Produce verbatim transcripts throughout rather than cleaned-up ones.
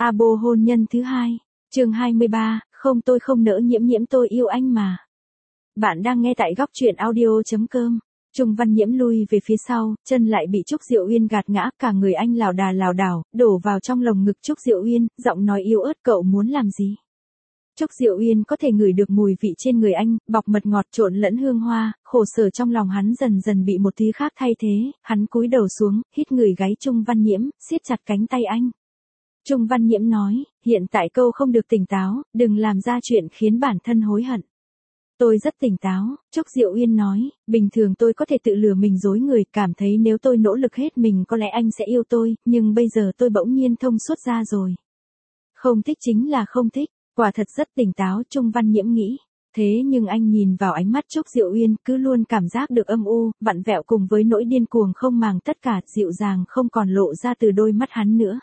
Abo hôn nhân thứ hai, chương hai mươi ba, không tôi không nỡ Nhiễm Nhiễm tôi yêu anh mà. Bạn đang nghe tại góc truyện audio chấm com. Trung Văn Nhiễm lui về phía sau, chân lại bị Trúc Diệu Uyên gạt ngã, cả người anh lảo đà lảo đảo, đổ vào trong lồng ngực Trúc Diệu Uyên, giọng nói yếu ớt, cậu muốn làm gì? Trúc Diệu Uyên có thể ngửi được mùi vị trên người anh, bọc mật ngọt trộn lẫn hương hoa, khổ sở trong lòng hắn dần dần bị một thứ khác thay thế, hắn cúi đầu xuống, hít người gáy Trung Văn Nhiễm, siết chặt cánh tay anh. Trung Văn Nhiễm nói, hiện tại câu không được tỉnh táo, đừng làm ra chuyện khiến bản thân hối hận. Tôi rất tỉnh táo, Trúc Diệu Uyên nói, bình thường tôi có thể tự lừa mình dối người, cảm thấy nếu tôi nỗ lực hết mình có lẽ anh sẽ yêu tôi, nhưng bây giờ tôi bỗng nhiên thông suốt ra rồi. Không thích chính là không thích, quả thật rất tỉnh táo, Trung Văn Nhiễm nghĩ. Thế nhưng anh nhìn vào ánh mắt Trúc Diệu Uyên, cứ luôn cảm giác được âm u, vặn vẹo cùng với nỗi điên cuồng không màng tất cả, dịu dàng không còn lộ ra từ đôi mắt hắn nữa.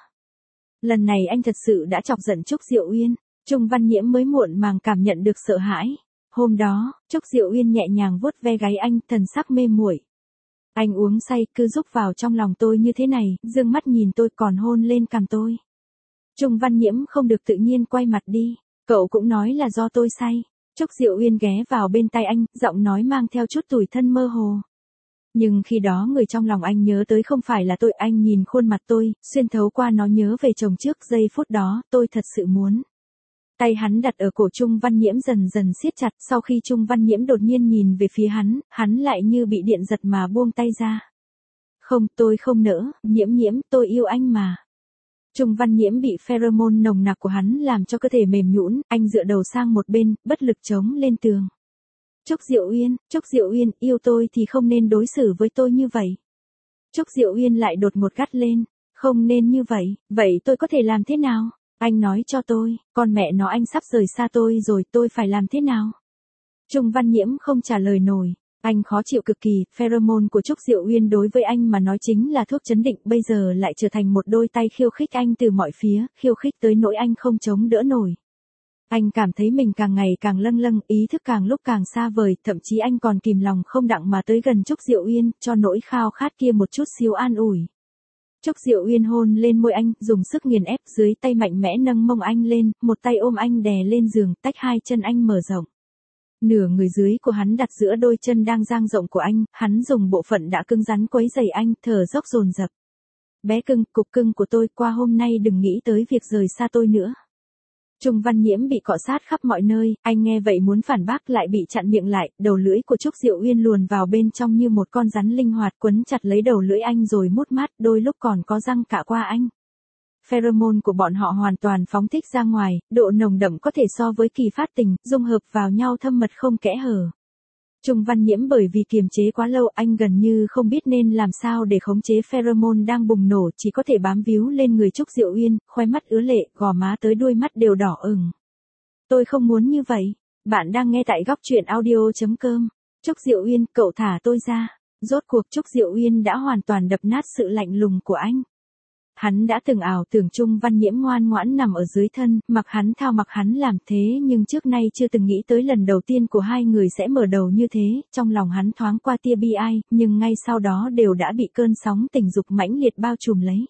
Lần này anh thật sự đã chọc giận Trúc Diệu Uyên, Trung Văn Nhiễm mới muộn màng cảm nhận được sợ hãi. Hôm đó, Trúc Diệu Uyên nhẹ nhàng vuốt ve gáy anh, thần sắc mê muội. Anh uống say, cứ rúc vào trong lòng tôi như thế này, dương mắt nhìn tôi còn hôn lên cằm tôi. Trung Văn Nhiễm không được tự nhiên quay mặt đi, cậu cũng nói là do tôi say. Trúc Diệu Uyên ghé vào bên tai anh, giọng nói mang theo chút tủi thân mơ hồ. Nhưng khi đó người trong lòng anh nhớ tới không phải là tôi, anh nhìn khuôn mặt tôi, xuyên thấu qua nó nhớ về chồng trước, giây phút đó, tôi thật sự muốn. Tay hắn đặt ở cổ Trung Văn Nhiễm dần dần siết chặt, sau khi Trung Văn Nhiễm đột nhiên nhìn về phía hắn, hắn lại như bị điện giật mà buông tay ra. Không, tôi không nỡ, Nhiễm Nhiễm, tôi yêu anh mà. Trung Văn Nhiễm bị pheromone nồng nặc của hắn làm cho cơ thể mềm nhũn, anh dựa đầu sang một bên, bất lực chống lên tường. Trúc Diệu Uyên, Trúc Diệu Uyên, yêu tôi thì không nên đối xử với tôi như vậy. Trúc Diệu Uyên lại đột ngột gắt lên, không nên như vậy, vậy tôi có thể làm thế nào? Anh nói cho tôi, con mẹ nó anh sắp rời xa tôi rồi, tôi phải làm thế nào? Trung Văn Nhiễm không trả lời nổi, anh khó chịu cực kỳ, pheromone của Trúc Diệu Uyên đối với anh mà nói chính là thuốc trấn định, bây giờ lại trở thành một đôi tay khiêu khích anh từ mọi phía, khiêu khích tới nỗi anh không chống đỡ nổi. Anh cảm thấy mình càng ngày càng lâng lâng, ý thức càng lúc càng xa vời, thậm chí anh còn kìm lòng không đặng mà tới gần Trúc Diệu Uyên, cho nỗi khao khát kia một chút xíu an ủi. Trúc Diệu Uyên hôn lên môi anh, dùng sức nghiền ép, dưới tay mạnh mẽ nâng mông anh lên, một tay ôm anh đè lên giường, tách hai chân anh mở rộng. Nửa người dưới của hắn đặt giữa đôi chân đang dang rộng của anh, hắn dùng bộ phận đã cứng rắn quấy rầy anh, thở dốc dồn dập. Bé cưng, cục cưng của tôi, qua hôm nay đừng nghĩ tới việc rời xa tôi nữa. Trung Văn Nhiễm bị cọ sát khắp mọi nơi, anh nghe vậy muốn phản bác lại bị chặn miệng lại, đầu lưỡi của Trúc Diệu Uyên luồn vào bên trong như một con rắn linh hoạt, quấn chặt lấy đầu lưỡi anh rồi mút mát, đôi lúc còn có răng cạ qua anh. Pheromone của bọn họ hoàn toàn phóng thích ra ngoài, độ nồng đậm có thể so với kỳ phát tình, dung hợp vào nhau thâm mật không kẽ hở. Trung Văn Nhiễm bởi vì kiềm chế quá lâu, anh gần như không biết nên làm sao để khống chế pheromone đang bùng nổ, chỉ có thể bám víu lên người Trúc Diệu Uyên, khóe mắt ứa lệ, gò má tới đuôi mắt đều đỏ ửng. Tôi không muốn như vậy. Bạn đang nghe tại góc truyện audio chấm com. Trúc Diệu Uyên, cậu thả tôi ra. Rốt cuộc Trúc Diệu Uyên đã hoàn toàn đập nát sự lạnh lùng của anh. Hắn đã từng ảo tưởng Trung Văn Nhiễm ngoan ngoãn nằm ở dưới thân, mặc hắn thao mặc hắn làm thế, nhưng trước nay chưa từng nghĩ tới lần đầu tiên của hai người sẽ mở đầu như thế, trong lòng hắn thoáng qua tia bi ai, nhưng ngay sau đó đều đã bị cơn sóng tình dục mãnh liệt bao trùm lấy.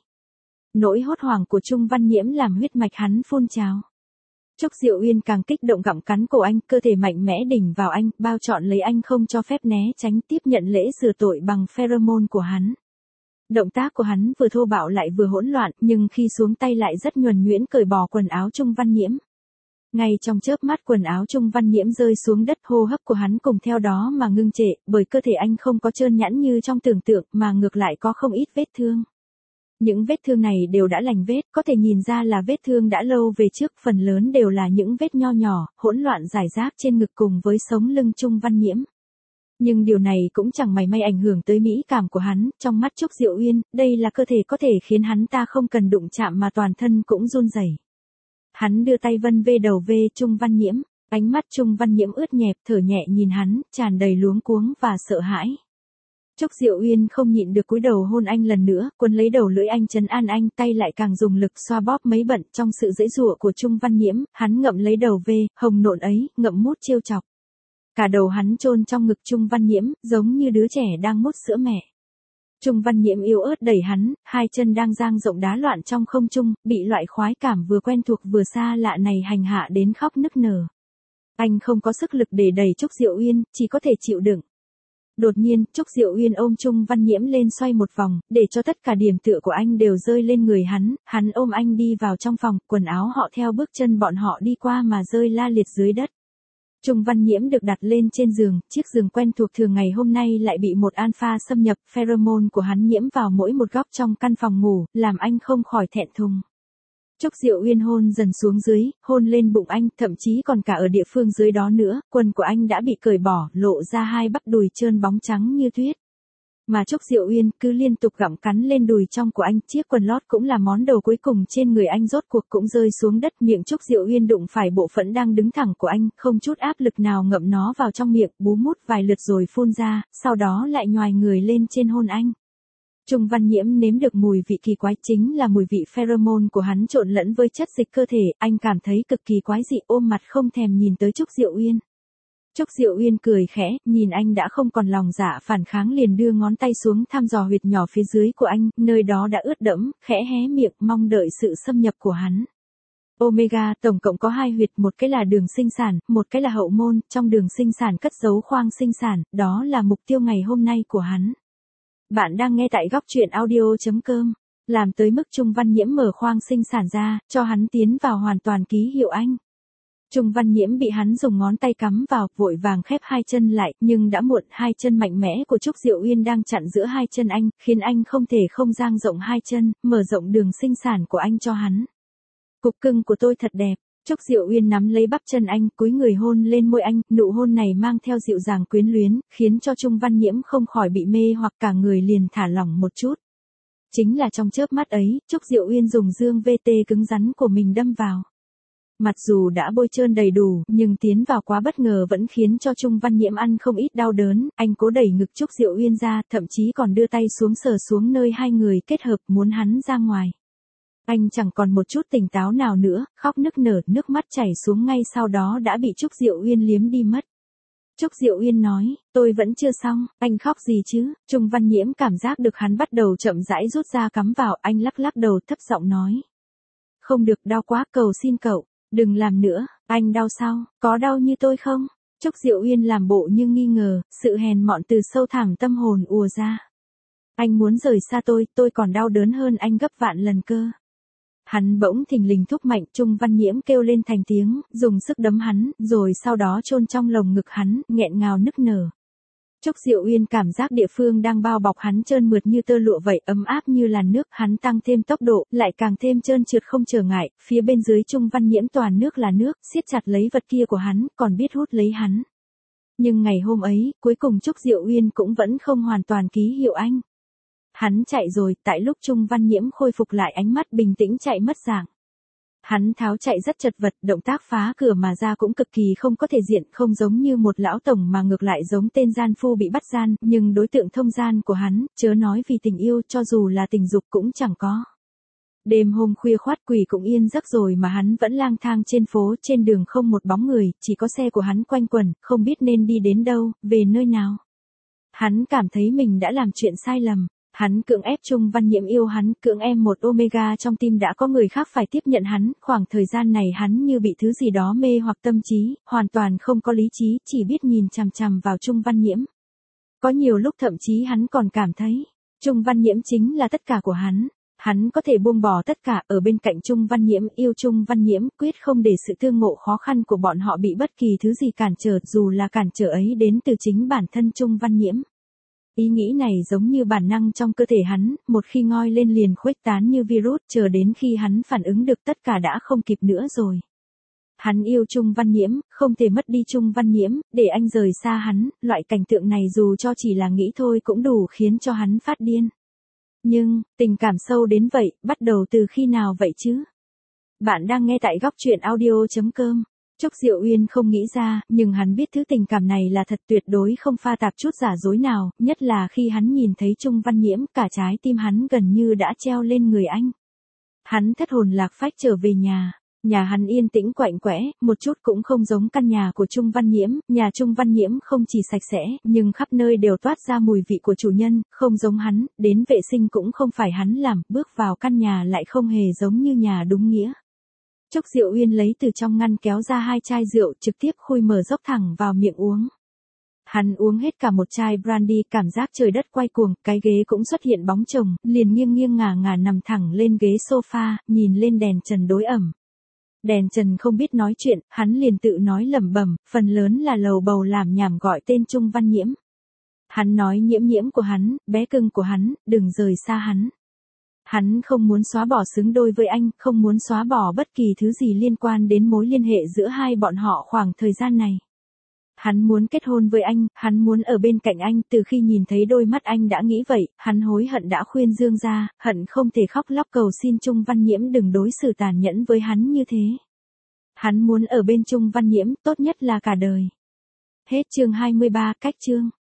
Nỗi hốt hoảng của Trung Văn Nhiễm làm huyết mạch hắn phun trào. Trúc Diệu Uyên càng kích động gặm cắn cổ anh, cơ thể mạnh mẽ đỉnh vào anh, bao trọn lấy anh không cho phép né tránh, tiếp nhận lễ rửa tội bằng pheromone của hắn. Động tác của hắn vừa thô bạo lại vừa hỗn loạn, nhưng khi xuống tay lại rất nhuần nhuyễn cởi bỏ quần áo Trung Văn Nhiễm. Ngay trong chớp mắt quần áo Trung Văn Nhiễm rơi xuống đất, hô hấp của hắn cùng theo đó mà ngưng trệ, bởi cơ thể anh không có trơn nhẵn như trong tưởng tượng, mà ngược lại có không ít vết thương. Những vết thương này đều đã lành vết, có thể nhìn ra là vết thương đã lâu về trước, phần lớn đều là những vết nho nhỏ, hỗn loạn rải rác trên ngực cùng với sống lưng Trung Văn Nhiễm. Nhưng điều này cũng chẳng mảy may ảnh hưởng tới mỹ cảm của hắn, trong mắt Trúc Diệu Uyên, đây là cơ thể có thể khiến hắn ta không cần đụng chạm mà toàn thân cũng run rẩy. Hắn đưa tay vân vê đầu vê Trung Văn Nhiễm, ánh mắt Trung Văn Nhiễm ướt nhẹp, thở nhẹ nhìn hắn, tràn đầy luống cuống và sợ hãi. Trúc Diệu Uyên không nhịn được cúi đầu hôn anh lần nữa, cuốn lấy đầu lưỡi anh trấn an anh, tay lại càng dùng lực xoa bóp mấy bận, trong sự giãy giụa của Trung Văn Nhiễm, hắn ngậm lấy đầu vê, hồng nộn ấy, ngậm mút trêu chọc. Cả đầu hắn chôn trong ngực Trung Văn Nhiễm, giống như đứa trẻ đang mút sữa mẹ. Trung Văn Nhiễm yếu ớt đẩy hắn, hai chân đang dang rộng đá loạn trong không trung, bị loại khoái cảm vừa quen thuộc vừa xa lạ này hành hạ đến khóc nức nở. Anh không có sức lực để đẩy Trúc Diệu Uyên, chỉ có thể chịu đựng. Đột nhiên, Trúc Diệu Uyên ôm Trung Văn Nhiễm lên xoay một vòng, để cho tất cả điểm tựa của anh đều rơi lên người hắn, hắn ôm anh đi vào trong phòng, quần áo họ theo bước chân bọn họ đi qua mà rơi la liệt dưới đất. Trung Văn Nhiễm được đặt lên trên giường, chiếc giường quen thuộc thường ngày hôm nay lại bị một alpha xâm nhập, pheromone của hắn nhiễm vào mỗi một góc trong căn phòng ngủ, làm anh không khỏi thẹn thùng. Trúc Diệu Uyên hôn dần xuống dưới, hôn lên bụng anh, thậm chí còn cả ở địa phương dưới đó nữa, quần của anh đã bị cởi bỏ, lộ ra hai bắp đùi trơn bóng trắng như tuyết. Mà Trúc Diệu Uyên cứ liên tục gặm cắn lên đùi trong của anh, chiếc quần lót cũng là món đồ cuối cùng trên người anh rốt cuộc cũng rơi xuống đất, miệng Trúc Diệu Uyên đụng phải bộ phận đang đứng thẳng của anh, không chút áp lực nào ngậm nó vào trong miệng, bú mút vài lượt rồi phun ra, sau đó lại nhoài người lên trên hôn anh. Trung Văn Nhiễm nếm được mùi vị kỳ quái, chính là mùi vị pheromone của hắn trộn lẫn với chất dịch cơ thể, anh cảm thấy cực kỳ quái dị, ôm mặt không thèm nhìn tới Trúc Diệu Uyên. Trúc Diệu Uyên cười khẽ, nhìn anh đã không còn lòng dạ phản kháng liền đưa ngón tay xuống thăm dò huyệt nhỏ phía dưới của anh, nơi đó đã ướt đẫm, khẽ hé miệng mong đợi sự xâm nhập của hắn. Omega tổng cộng có hai huyệt, một cái là đường sinh sản, một cái là hậu môn, trong đường sinh sản cất giấu khoang sinh sản, đó là mục tiêu ngày hôm nay của hắn. Bạn đang nghe tại góc truyện audio chấm com. Làm tới mức Trung Văn Nhiễm mở khoang sinh sản ra, cho hắn tiến vào hoàn toàn ký hiệu anh. Trung Văn Nhiễm bị hắn dùng ngón tay cắm vào, vội vàng khép hai chân lại, nhưng đã muộn, hai chân mạnh mẽ của Trúc Diệu Uyên đang chặn giữa hai chân anh, khiến anh không thể không dang rộng hai chân, mở rộng đường sinh sản của anh cho hắn. Cục cưng của tôi thật đẹp. Trúc Diệu Uyên nắm lấy bắp chân anh, cúi người hôn lên môi anh, nụ hôn này mang theo dịu dàng quyến luyến, khiến cho Trung Văn Nhiễm không khỏi bị mê hoặc cả người liền thả lỏng một chút. Chính là trong chớp mắt ấy, Trúc Diệu Uyên dùng dương vê tê cứng rắn của mình đâm vào. Mặc dù đã bôi trơn đầy đủ, nhưng tiến vào quá bất ngờ vẫn khiến cho Trung Văn Nhiễm ăn không ít đau đớn, anh cố đẩy ngực Trúc Diệu Uyên ra, thậm chí còn đưa tay xuống sờ xuống nơi hai người kết hợp muốn hắn ra ngoài. Anh chẳng còn một chút tỉnh táo nào nữa, khóc nức nở, nước mắt chảy xuống ngay sau đó đã bị Trúc Diệu Uyên liếm đi mất. Trúc Diệu Uyên nói, tôi vẫn chưa xong, anh khóc gì chứ? Trung Văn Nhiễm cảm giác được hắn bắt đầu chậm rãi rút ra cắm vào, anh lắc lắc đầu thấp giọng nói. Không được, đau quá, cầu xin cậu, đừng làm nữa, anh đau sao, có đau như tôi không? Trúc Diệu Uyên làm bộ như nghi ngờ, sự hèn mọn từ sâu thẳm tâm hồn ùa ra. Anh muốn rời xa tôi, tôi còn đau đớn hơn anh gấp vạn lần cơ. Hắn bỗng thình lình thúc mạnh, Trung Văn Nhiễm kêu lên thành tiếng, dùng sức đấm hắn, rồi sau đó chôn trong lồng ngực hắn, nghẹn ngào nức nở. Trúc Diệu Uyên cảm giác địa phương đang bao bọc hắn trơn mượt như tơ lụa vậy, ấm áp như làn nước, hắn tăng thêm tốc độ, lại càng thêm trơn trượt không trở ngại, phía bên dưới Trung Văn Nhiễm toàn nước là nước, siết chặt lấy vật kia của hắn, còn biết hút lấy hắn. Nhưng ngày hôm ấy, cuối cùng Trúc Diệu Uyên cũng vẫn không hoàn toàn ký hiệu anh. Hắn chạy rồi, tại lúc Trung Văn Nhiễm khôi phục lại ánh mắt bình tĩnh chạy mất dạng. Hắn tháo chạy rất chật vật, động tác phá cửa mà ra cũng cực kỳ không có thể diện, không giống như một lão tổng mà ngược lại giống tên gian phu bị bắt gian, nhưng đối tượng thông gian của hắn, chớ nói vì tình yêu, cho dù là tình dục cũng chẳng có. Đêm hôm khuya khoát quỷ cũng yên giấc rồi mà hắn vẫn lang thang trên phố, trên đường không một bóng người, chỉ có xe của hắn quanh quẩn, không biết nên đi đến đâu, về nơi nào. Hắn cảm thấy mình đã làm chuyện sai lầm. Hắn cưỡng ép Trung Văn Nhiễm yêu hắn, cưỡng em một Omega trong tim đã có người khác phải tiếp nhận hắn, khoảng thời gian này hắn như bị thứ gì đó mê hoặc tâm trí, hoàn toàn không có lý trí, chỉ biết nhìn chằm chằm vào Trung Văn Nhiễm. Có nhiều lúc thậm chí hắn còn cảm thấy, Trung Văn Nhiễm chính là tất cả của hắn, hắn có thể buông bỏ tất cả ở bên cạnh Trung Văn Nhiễm, yêu Trung Văn Nhiễm, quyết không để sự tương ngộ khó khăn của bọn họ bị bất kỳ thứ gì cản trở, dù là cản trở ấy đến từ chính bản thân Trung Văn Nhiễm. Ý nghĩ này giống như bản năng trong cơ thể hắn, một khi ngoi lên liền khuếch tán như virus, chờ đến khi hắn phản ứng được tất cả đã không kịp nữa rồi. Hắn yêu Trung Văn Nhiễm, không thể mất đi Trung Văn Nhiễm, để anh rời xa hắn, loại cảnh tượng này dù cho chỉ là nghĩ thôi cũng đủ khiến cho hắn phát điên. Nhưng, tình cảm sâu đến vậy, bắt đầu từ khi nào vậy chứ? Bạn đang nghe tại góc truyện audio chấm com. Trúc Diệu Uyên không nghĩ ra, nhưng hắn biết thứ tình cảm này là thật, tuyệt đối không pha tạp chút giả dối nào, nhất là khi hắn nhìn thấy Trung Văn Nhiễm, cả trái tim hắn gần như đã treo lên người anh. Hắn thất hồn lạc phách trở về nhà. Nhà hắn yên tĩnh quạnh quẽ, một chút cũng không giống căn nhà của Trung Văn Nhiễm, nhà Trung Văn Nhiễm không chỉ sạch sẽ, nhưng khắp nơi đều toát ra mùi vị của chủ nhân, không giống hắn, đến vệ sinh cũng không phải hắn làm, bước vào căn nhà lại không hề giống như nhà đúng nghĩa. Trúc Diệu Uyên lấy từ trong ngăn kéo ra hai chai rượu, trực tiếp khui mở dốc thẳng vào miệng uống. Hắn uống hết cả một chai brandy, cảm giác trời đất quay cuồng, cái ghế cũng xuất hiện bóng chồng, liền nghiêng nghiêng ngả ngả nằm thẳng lên ghế sofa, nhìn lên đèn trần đối ẩm. Đèn trần không biết nói chuyện, hắn liền tự nói lẩm bẩm, phần lớn là lầu bầu làm nhảm gọi tên Trung Văn Nhiễm. Hắn nói Nhiễm Nhiễm của hắn, bé cưng của hắn, đừng rời xa hắn. Hắn không muốn xóa bỏ xứng đôi với anh, không muốn xóa bỏ bất kỳ thứ gì liên quan đến mối liên hệ giữa hai bọn họ khoảng thời gian này. Hắn muốn kết hôn với anh, hắn muốn ở bên cạnh anh, từ khi nhìn thấy đôi mắt anh đã nghĩ vậy, hắn hối hận đã khuyên Dương ra, hận không thể khóc lóc cầu xin Trung Văn Nhiễm đừng đối xử tàn nhẫn với hắn như thế. Hắn muốn ở bên Trung Văn Nhiễm, tốt nhất là cả đời. Hết chương hai mươi ba, cách chương.